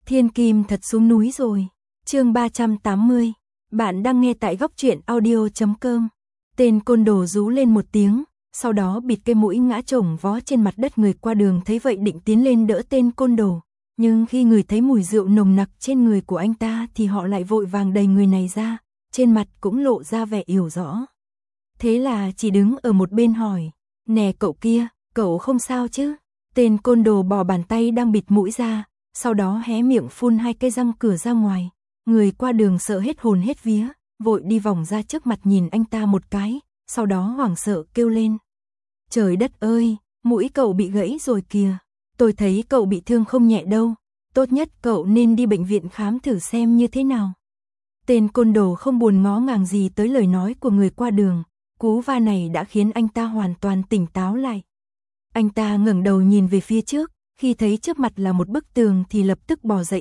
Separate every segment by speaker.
Speaker 1: Thiên Kim thật xuống núi rồi. Chương 380. Bạn đang nghe tại góc truyện audio.com. Tên côn đồ rú lên một tiếng, sau đó bịt cái mũi ngã chồng vó trên mặt đất. Người qua đường thấy vậy định tiến lên đỡ tên côn đồ, nhưng khi người thấy mùi rượu nồng nặc trên người của anh ta thì họ lại vội vàng đẩy người này ra, trên mặt cũng lộ ra vẻ hiểu rõ. Thế là chỉ đứng ở một bên hỏi, nè cậu kia, cậu không sao chứ? Tên côn đồ bỏ bàn tay đang bịt mũi ra, sau đó hé miệng phun hai cái răng cửa ra ngoài. Người qua đường sợ hết hồn hết vía, vội đi vòng ra trước mặt nhìn anh ta một cái, sau đó hoảng sợ kêu lên. Trời đất ơi, mũi cậu bị gãy rồi kìa, tôi thấy cậu bị thương không nhẹ đâu, tốt nhất cậu nên đi bệnh viện khám thử xem như thế nào. Tên côn đồ không buồn ngó ngàng gì tới lời nói của người qua đường, cú va này đã khiến anh ta hoàn toàn tỉnh táo lại. Anh ta ngẩng đầu nhìn về phía trước, khi thấy trước mặt là một bức tường thì lập tức bò dậy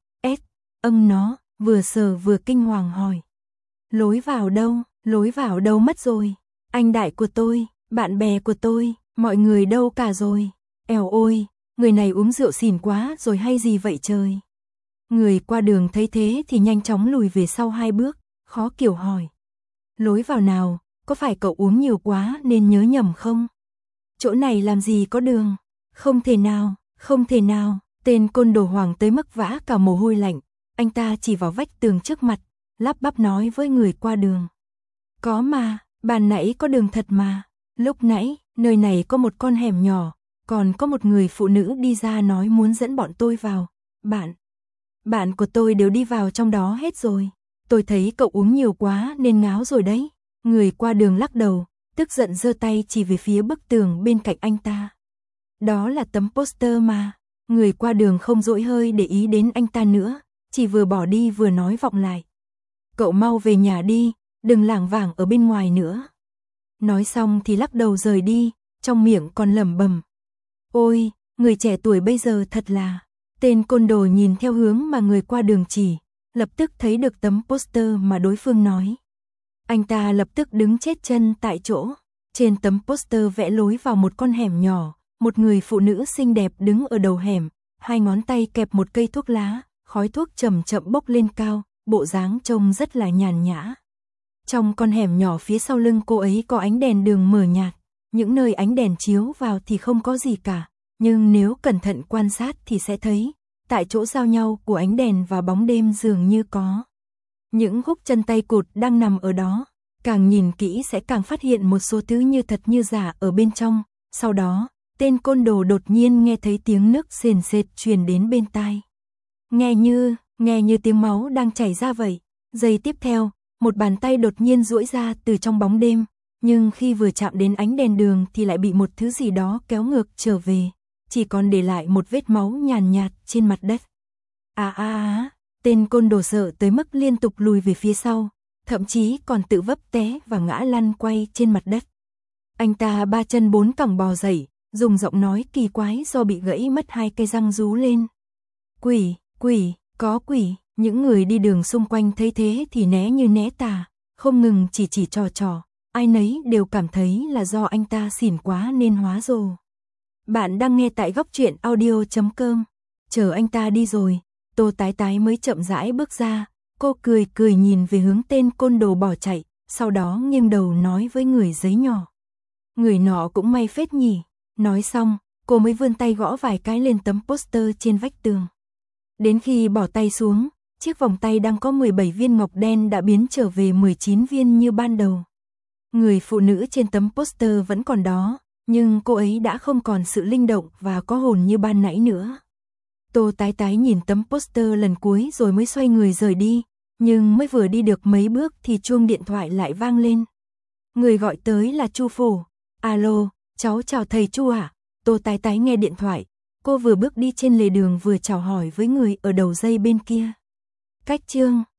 Speaker 1: nó, vừa sờ vừa kinh hoàng hỏi. Lối vào đâu mất rồi? Anh đại của tôi, bạn bè của tôi, mọi người đâu cả rồi? Eo ôi, người này uống rượu xỉn quá rồi hay gì vậy trời? Người qua đường thấy thế thì nhanh chóng lùi về sau 2 bước, khó kiểu hỏi. Lối vào nào, có phải cậu uống nhiều quá nên nhớ nhầm không? Chỗ này làm gì có đường? Không thể nào, tên côn đồ hoảng tới mức vã cả mồ hôi lạnh, anh ta chỉ vào vách tường trước mặt, lắp bắp nói với người qua đường. Có mà, ban nãy có đường thật mà, lúc nãy, nơi này có một con hẻm nhỏ, còn có một người phụ nữ đi ra nói muốn dẫn bọn tôi vào, bạn của tôi đều đi vào trong đó hết rồi, tôi thấy cậu uống nhiều quá nên ngáo rồi đấy. Người qua đường lắc đầu, tức giận giơ tay chỉ về phía bức tường bên cạnh anh ta. Đó là tấm poster mà. Người qua đường không dỗi hơi để ý đến anh ta nữa, chỉ vừa bỏ đi vừa nói vọng lại. Cậu mau về nhà đi, đừng lảng vảng ở bên ngoài nữa. Nói xong thì lắc đầu rời đi, trong miệng còn lẩm bẩm. Ôi, người trẻ tuổi bây giờ thật là... Tên côn đồ nhìn theo hướng mà người qua đường chỉ, lập tức thấy được tấm poster mà đối phương nói. Anh ta lập tức đứng chết chân tại chỗ. Trên tấm poster vẽ lối vào một con hẻm nhỏ, một người phụ nữ xinh đẹp đứng ở đầu hẻm, 2 ngón tay kẹp một cây thuốc lá, khói thuốc chậm chậm bốc lên cao, bộ dáng trông rất là nhàn nhã. Trong con hẻm nhỏ phía sau lưng cô ấy có ánh đèn đường mờ nhạt, những nơi ánh đèn chiếu vào thì không có gì cả, nhưng nếu cẩn thận quan sát thì sẽ thấy, tại chỗ giao nhau của ánh đèn và bóng đêm dường như có những khúc chân tay cụt đang nằm ở đó, càng nhìn kỹ sẽ càng phát hiện một số thứ như thật như giả ở bên trong. Sau đó, tên côn đồ đột nhiên nghe thấy tiếng nước sền sệt truyền đến bên tai. Nghe như tiếng máu đang chảy ra vậy. Giây tiếp theo, một bàn tay đột nhiên duỗi ra từ trong bóng đêm, nhưng khi vừa chạm đến ánh đèn đường thì lại bị một thứ gì đó kéo ngược trở về, chỉ còn để lại một vết máu nhàn nhạt trên mặt đất. Tên côn đồ sợ tới mức liên tục lùi về phía sau, thậm chí còn tự vấp té và ngã lăn quay trên mặt đất. Anh ta 3 chân 4 cẳng bò dậy, dùng giọng nói kỳ quái do bị gãy mất 2 cây răng rú lên. Có quỷ, những người đi đường xung quanh thấy thế thì né như né tà, không ngừng chỉ trò, ai nấy đều cảm thấy là do anh ta xỉn quá nên hóa rồ. Bạn đang nghe tại góc truyện audio.com. Chờ anh ta đi rồi, Tô Tái Tái mới chậm rãi bước ra, cô cười nhìn về hướng tên côn đồ bỏ chạy, sau đó nghiêng đầu nói với người giấy nhỏ. Người nọ cũng may phết nhỉ. Nói xong, cô mới vươn tay gõ vài cái lên tấm poster trên vách tường. Đến khi bỏ tay xuống, chiếc vòng tay đang có 17 viên ngọc đen đã biến trở về 19 viên như ban đầu. Người phụ nữ trên tấm poster vẫn còn đó, nhưng cô ấy đã không còn sự linh động và có hồn như ban nãy nữa. Tô Tái Tái nhìn tấm poster lần cuối rồi mới xoay người rời đi, nhưng mới vừa đi được mấy bước thì chuông điện thoại lại vang lên. Người gọi tới là Chu Phủ. Alo, cháu chào thầy Chu ạ. Tô Tái Tái nghe điện thoại, cô vừa bước đi trên lề đường vừa chào hỏi với người ở đầu dây bên kia. Cách chương